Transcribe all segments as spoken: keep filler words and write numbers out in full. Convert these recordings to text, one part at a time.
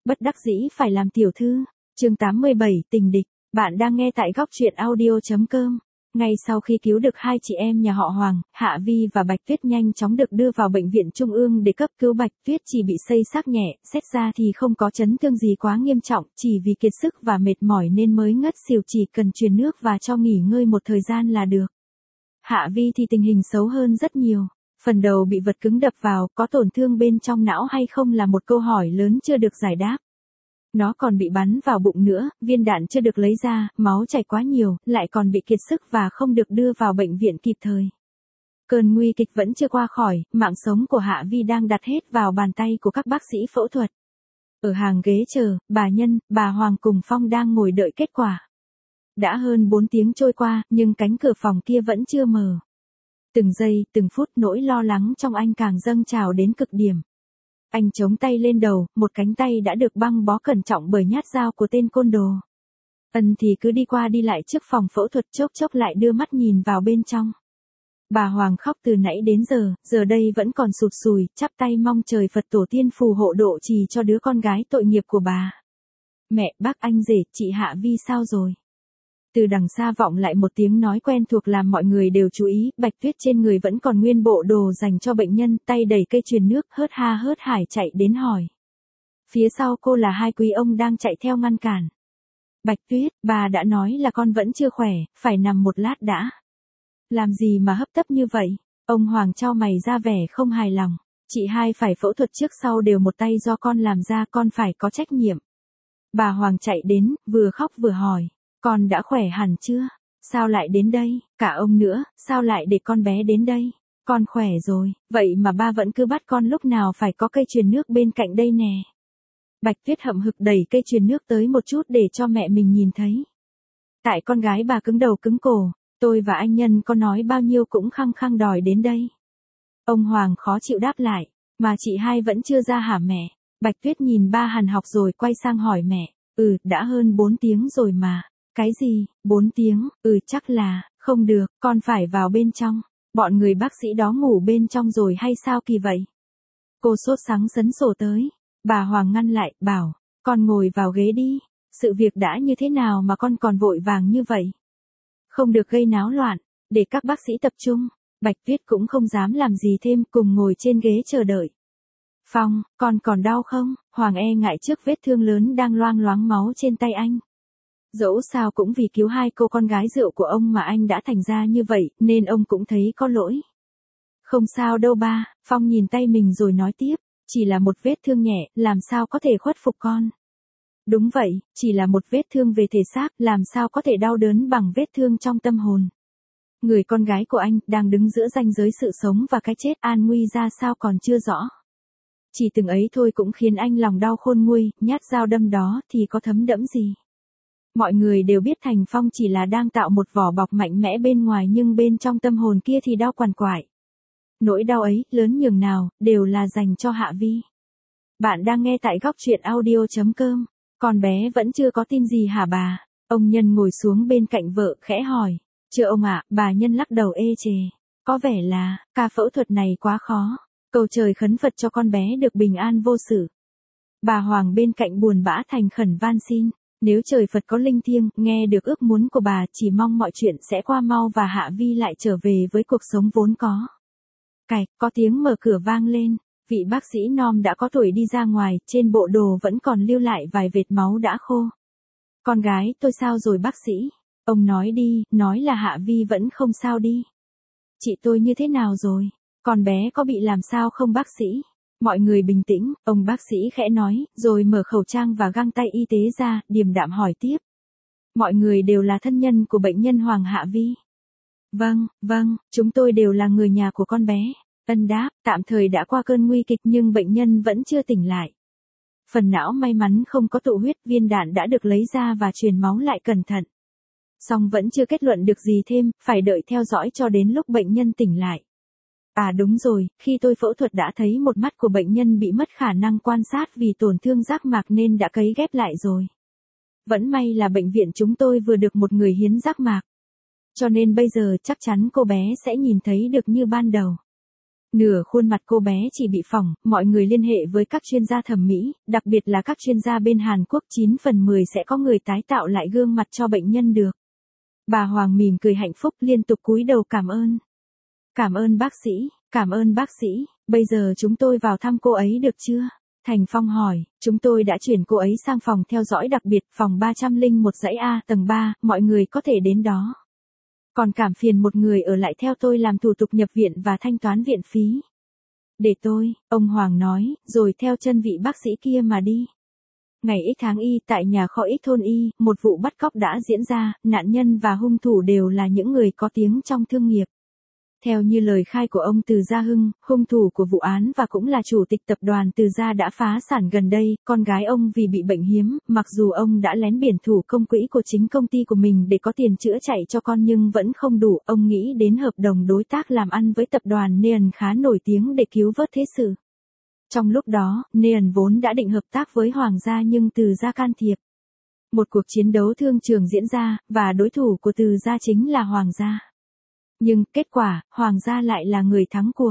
Bất đắc dĩ phải làm tiểu thư. Chương tám mươi bảy, tình địch. Bạn đang nghe tại góc truyện audio chấm com. Ngay sau khi cứu được hai chị em nhà họ Hoàng, Hạ Vi và Bạch Tuyết nhanh chóng được đưa vào bệnh viện trung ương để cấp cứu. Bạch Tuyết chỉ bị xây xát nhẹ, xét ra thì không có chấn thương gì quá nghiêm trọng, chỉ vì kiệt sức và mệt mỏi nên mới ngất xỉu, chỉ cần truyền nước và cho nghỉ ngơi một thời gian là được. Hạ Vi thì tình hình xấu hơn rất nhiều. Phần đầu bị vật cứng đập vào, có tổn thương bên trong não hay không là một câu hỏi lớn chưa được giải đáp. Nó còn bị bắn vào bụng nữa, viên đạn chưa được lấy ra, máu chảy quá nhiều, lại còn bị kiệt sức và không được đưa vào bệnh viện kịp thời. Cơn nguy kịch vẫn chưa qua khỏi, mạng sống của Hạ Vi đang đặt hết vào bàn tay của các bác sĩ phẫu thuật. Ở hàng ghế chờ, bà Nhân, bà Hoàng cùng Phong đang ngồi đợi kết quả. Đã hơn bốn tiếng trôi qua, nhưng cánh cửa phòng kia vẫn chưa mở. Từng giây, từng phút nỗi lo lắng trong anh càng dâng trào đến cực điểm. Anh chống tay lên đầu, một cánh tay đã được băng bó cẩn trọng bởi nhát dao của tên côn đồ. Ân thì cứ đi qua đi lại trước phòng phẫu thuật, chốc chốc lại đưa mắt nhìn vào bên trong. Bà Hoàng khóc từ nãy đến giờ, giờ đây vẫn còn sụt sùi, chắp tay mong trời Phật tổ tiên phù hộ độ trì cho đứa con gái tội nghiệp của bà. Mẹ, bác, anh rể, chị Hạ Vi sao rồi? Từ đằng xa vọng lại một tiếng nói quen thuộc làm mọi người đều chú ý. Bạch Tuyết trên người vẫn còn nguyên bộ đồ dành cho bệnh nhân, tay đẩy cây truyền nước, hớt ha hớt hải chạy đến hỏi. Phía sau cô là hai quý ông đang chạy theo ngăn cản. Bạch Tuyết, bà đã nói là con vẫn chưa khỏe, phải nằm một lát đã. Làm gì mà hấp tấp như vậy? Ông Hoàng chau mày ra vẻ không hài lòng. Chị hai phải phẫu thuật trước sau đều một tay do con làm ra, con phải có trách nhiệm. Bà Hoàng chạy đến, vừa khóc vừa hỏi. Con đã khỏe hẳn chưa? Sao lại đến đây? Cả ông nữa, sao lại để con bé đến đây? Con khỏe rồi, vậy mà ba vẫn cứ bắt con lúc nào phải có cây truyền nước bên cạnh đây nè. Bạch Tuyết hậm hực đẩy cây truyền nước tới một chút để cho mẹ mình nhìn thấy. Tại con gái bà cứng đầu cứng cổ, tôi và anh Nhân có nói bao nhiêu cũng khăng khăng đòi đến đây. Ông Hoàng khó chịu đáp lại, mà chị hai vẫn chưa ra hả mẹ? Bạch Tuyết nhìn ba hằn học rồi quay sang hỏi mẹ, ừ, đã hơn bốn tiếng rồi mà. Cái gì, bốn tiếng, ừ chắc là, không được, con phải vào bên trong. Bọn người bác sĩ đó ngủ bên trong rồi hay sao kỳ vậy? Cô sốt sắng sấn sổ tới. Bà Hoàng ngăn lại, bảo, con ngồi vào ghế đi. Sự việc đã như thế nào mà con còn vội vàng như vậy? Không được gây náo loạn, để các bác sĩ tập trung. Bạch Tuyết cũng không dám làm gì thêm, cùng ngồi trên ghế chờ đợi. Phong, con còn đau không? Hoàng e ngại trước vết thương lớn đang loang loáng máu trên tay anh. Dẫu sao cũng vì cứu hai cô con gái rượu của ông mà anh đã thành ra như vậy, nên ông cũng thấy có lỗi. Không sao đâu ba, Phong nhìn tay mình rồi nói tiếp, chỉ là một vết thương nhẹ, làm sao có thể khuất phục con. Đúng vậy, chỉ là một vết thương về thể xác, làm sao có thể đau đớn bằng vết thương trong tâm hồn. Người con gái của anh, đang đứng giữa ranh giới sự sống và cái chết, an nguy ra sao còn chưa rõ. Chỉ từng ấy thôi cũng khiến anh lòng đau khôn nguôi, nhát dao đâm đó thì có thấm đẫm gì. Mọi người đều biết Thành Phong chỉ là đang tạo một vỏ bọc mạnh mẽ bên ngoài nhưng bên trong tâm hồn kia thì đau quằn quại. Nỗi đau ấy, lớn nhường nào, đều là dành cho Hạ Vi. Bạn đang nghe tại góc truyện audio chấm com. Con bé vẫn chưa có tin gì hả bà? Ông Nhân ngồi xuống bên cạnh vợ, khẽ hỏi. Chưa ông ạ, bà Nhân lắc đầu ê chề. Có vẻ là, ca phẫu thuật này quá khó. Cầu trời khấn Phật cho con bé được bình an vô sự. Bà Hoàng bên cạnh buồn bã thành khẩn van xin. Nếu trời Phật có linh thiêng, nghe được ước muốn của bà, chỉ mong mọi chuyện sẽ qua mau và Hạ Vi lại trở về với cuộc sống vốn có. Cạch, có tiếng mở cửa vang lên. Vị bác sĩ Nom đã có tuổi đi ra ngoài, trên bộ đồ vẫn còn lưu lại vài vệt máu đã khô. Con gái tôi sao rồi bác sĩ? Ông nói đi, nói là Hạ Vi vẫn không sao đi. Chị tôi như thế nào rồi? Con bé có bị làm sao không bác sĩ? Mọi người bình tĩnh, ông bác sĩ khẽ nói, rồi mở khẩu trang và găng tay y tế ra, điềm đạm hỏi tiếp. Mọi người đều là thân nhân của bệnh nhân Hoàng Hạ Vi. Vâng, vâng, chúng tôi đều là người nhà của con bé. Ân đáp, tạm thời đã qua cơn nguy kịch nhưng bệnh nhân vẫn chưa tỉnh lại. Phần não may mắn không có tụ huyết, viên đạn đã được lấy ra và truyền máu lại cẩn thận. Song vẫn chưa kết luận được gì thêm, phải đợi theo dõi cho đến lúc bệnh nhân tỉnh lại. À đúng rồi, khi tôi phẫu thuật đã thấy một mắt của bệnh nhân bị mất khả năng quan sát vì tổn thương giác mạc nên đã cấy ghép lại rồi. Vẫn may là bệnh viện chúng tôi vừa được một người hiến giác mạc. Cho nên bây giờ chắc chắn cô bé sẽ nhìn thấy được như ban đầu. Nửa khuôn mặt cô bé chỉ bị phỏng, mọi người liên hệ với các chuyên gia thẩm mỹ, đặc biệt là các chuyên gia bên Hàn Quốc chín phần mười sẽ có người tái tạo lại gương mặt cho bệnh nhân được. Bà Hoàng mỉm cười hạnh phúc liên tục cúi đầu cảm ơn. Cảm ơn bác sĩ, cảm ơn bác sĩ, bây giờ chúng tôi vào thăm cô ấy được chưa? Thành Phong hỏi, chúng tôi đã chuyển cô ấy sang phòng theo dõi đặc biệt, phòng ba không một dãy A tầng ba, mọi người có thể đến đó. Còn cảm phiền một người ở lại theo tôi làm thủ tục nhập viện và thanh toán viện phí. Để tôi, ông Hoàng nói, rồi theo chân vị bác sĩ kia mà đi. Ngày X tháng Y tại nhà kho X thôn Y, một vụ bắt cóc đã diễn ra, nạn nhân và hung thủ đều là những người có tiếng trong thương nghiệp. Theo như lời khai của ông Từ Gia Hưng, hung thủ của vụ án và cũng là chủ tịch tập đoàn Từ Gia đã phá sản gần đây, con gái ông vì bị bệnh hiếm, mặc dù ông đã lén biển thủ công quỹ của chính công ty của mình để có tiền chữa chạy cho con nhưng vẫn không đủ, ông nghĩ đến hợp đồng đối tác làm ăn với tập đoàn Neon khá nổi tiếng để cứu vớt thế sự. Trong lúc đó, Neon vốn đã định hợp tác với Hoàng gia nhưng Từ Gia can thiệp. Một cuộc chiến đấu thương trường diễn ra, và đối thủ của Từ Gia chính là Hoàng gia. Nhưng, kết quả, Hoàng gia lại là người thắng cuộc.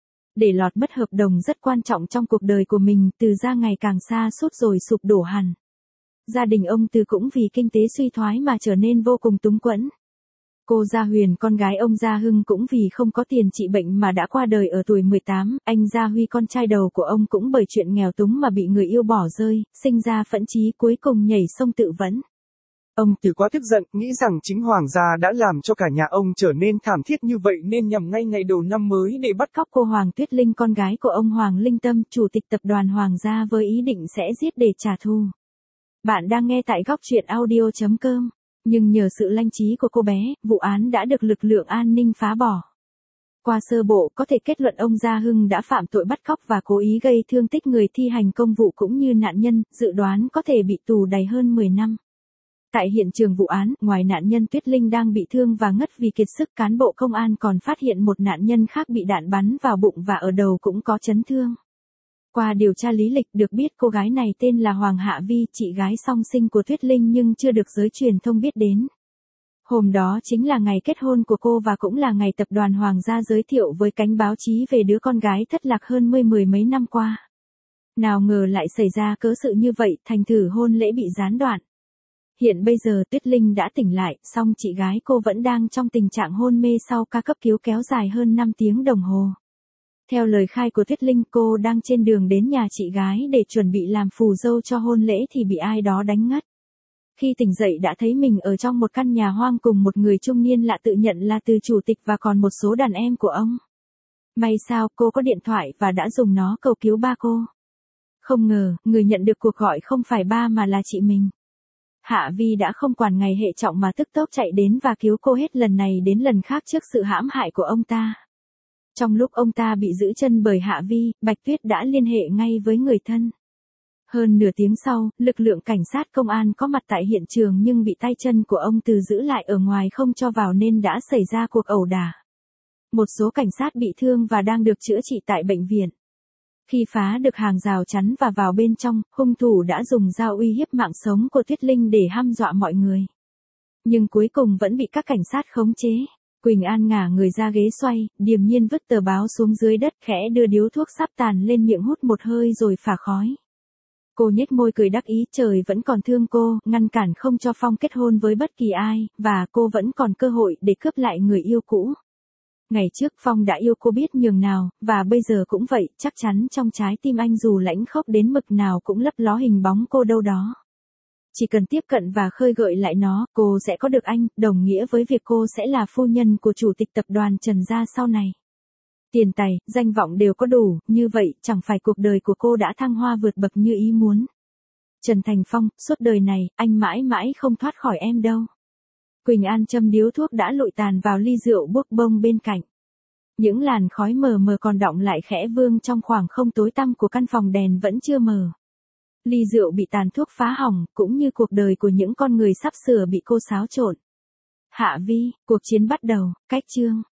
Để lọt mất hợp đồng rất quan trọng trong cuộc đời của mình, Từ Gia ngày càng xa sút rồi sụp đổ hẳn. Gia đình ông Từ cũng vì kinh tế suy thoái mà trở nên vô cùng túng quẫn. Cô Gia Huyền, con gái ông Gia Hưng cũng vì không có tiền trị bệnh mà đã qua đời ở tuổi mười tám, anh Gia Huy con trai đầu của ông cũng bởi chuyện nghèo túng mà bị người yêu bỏ rơi, sinh ra phẫn chí cuối cùng nhảy sông tự vẫn. Ông Từ quá tức giận, nghĩ rằng chính Hoàng gia đã làm cho cả nhà ông trở nên thảm thiết như vậy nên nhằm ngay ngày đầu năm mới để bắt cóc cô Hoàng Tuyết Linh, con gái của ông Hoàng Linh Tâm, chủ tịch tập đoàn Hoàng gia với ý định sẽ giết để trả thù. Bạn đang nghe tại góc truyện audio chấm com. Nhưng nhờ sự lanh trí của cô bé, vụ án đã được lực lượng an ninh phá bỏ. Qua sơ bộ, có thể kết luận ông Gia Hưng đã phạm tội bắt cóc và cố ý gây thương tích người thi hành công vụ cũng như nạn nhân, dự đoán có thể bị tù đầy hơn mười năm. Tại hiện trường vụ án, ngoài nạn nhân Tuyết Linh đang bị thương và ngất vì kiệt sức, cán bộ công an còn phát hiện một nạn nhân khác bị đạn bắn vào bụng và ở đầu cũng có chấn thương. Qua điều tra lý lịch được biết cô gái này tên là Hoàng Hạ Vi, chị gái song sinh của Tuyết Linh nhưng chưa được giới truyền thông biết đến. Hôm đó chính là ngày kết hôn của cô và cũng là ngày tập đoàn Hoàng gia giới thiệu với cánh báo chí về đứa con gái thất lạc hơn mươi mười mấy năm qua. Nào ngờ lại xảy ra cớ sự như vậy, thành thử hôn lễ bị gián đoạn. Hiện bây giờ Tuyết Linh đã tỉnh lại, song chị gái cô vẫn đang trong tình trạng hôn mê sau ca cấp cứu kéo dài hơn năm tiếng đồng hồ. Theo lời khai của Tuyết Linh, cô đang trên đường đến nhà chị gái để chuẩn bị làm phù dâu cho hôn lễ thì bị ai đó đánh ngất. Khi tỉnh dậy đã thấy mình ở trong một căn nhà hoang cùng một người trung niên lạ tự nhận là Từ chủ tịch và còn một số đàn em của ông. May sao cô có điện thoại và đã dùng nó cầu cứu ba cô. Không ngờ, người nhận được cuộc gọi không phải ba mà là chị mình. Hạ Vi đã không quản ngày hệ trọng mà tức tốc chạy đến và cứu cô hết lần này đến lần khác trước sự hãm hại của ông ta. Trong lúc ông ta bị giữ chân bởi Hạ Vi, Bạch Tuyết đã liên hệ ngay với người thân. Hơn nửa tiếng sau, lực lượng cảnh sát công an có mặt tại hiện trường nhưng bị tay chân của ông Từ giữ lại ở ngoài không cho vào nên đã xảy ra cuộc ẩu đả. Một số cảnh sát bị thương và đang được chữa trị tại bệnh viện. Khi phá được hàng rào chắn và vào bên trong, hung thủ đã dùng dao uy hiếp mạng sống của Tuyết Linh để hăm dọa mọi người. Nhưng cuối cùng vẫn bị các cảnh sát khống chế. Quỳnh An ngả người ra ghế xoay, điềm nhiên vứt tờ báo xuống dưới đất, khẽ đưa điếu thuốc sắp tàn lên miệng hút một hơi rồi phả khói. Cô nhếch môi cười đắc ý, trời vẫn còn thương cô, ngăn cản không cho Phong kết hôn với bất kỳ ai, và cô vẫn còn cơ hội để cướp lại người yêu cũ. Ngày trước Phong đã yêu cô biết nhường nào, và bây giờ cũng vậy, chắc chắn trong trái tim anh dù lãnh khốc đến mực nào cũng lấp ló hình bóng cô đâu đó. Chỉ cần tiếp cận và khơi gợi lại nó, cô sẽ có được anh, đồng nghĩa với việc cô sẽ là phu nhân của chủ tịch tập đoàn Trần gia sau này. Tiền tài, danh vọng đều có đủ, như vậy chẳng phải cuộc đời của cô đã thăng hoa vượt bậc như ý muốn. Trần Thành Phong, suốt đời này, anh mãi mãi không thoát khỏi em đâu. Quỳnh An châm điếu thuốc đã lụi tàn vào ly rượu buốc bông bên cạnh. Những làn khói mờ mờ còn đọng lại khẽ vương trong khoảng không tối tăm của căn phòng đèn vẫn chưa mờ. Ly rượu bị tàn thuốc phá hỏng, cũng như cuộc đời của những con người sắp sửa bị cô xáo trộn. Hạ Vi, cuộc chiến bắt đầu, cách chương.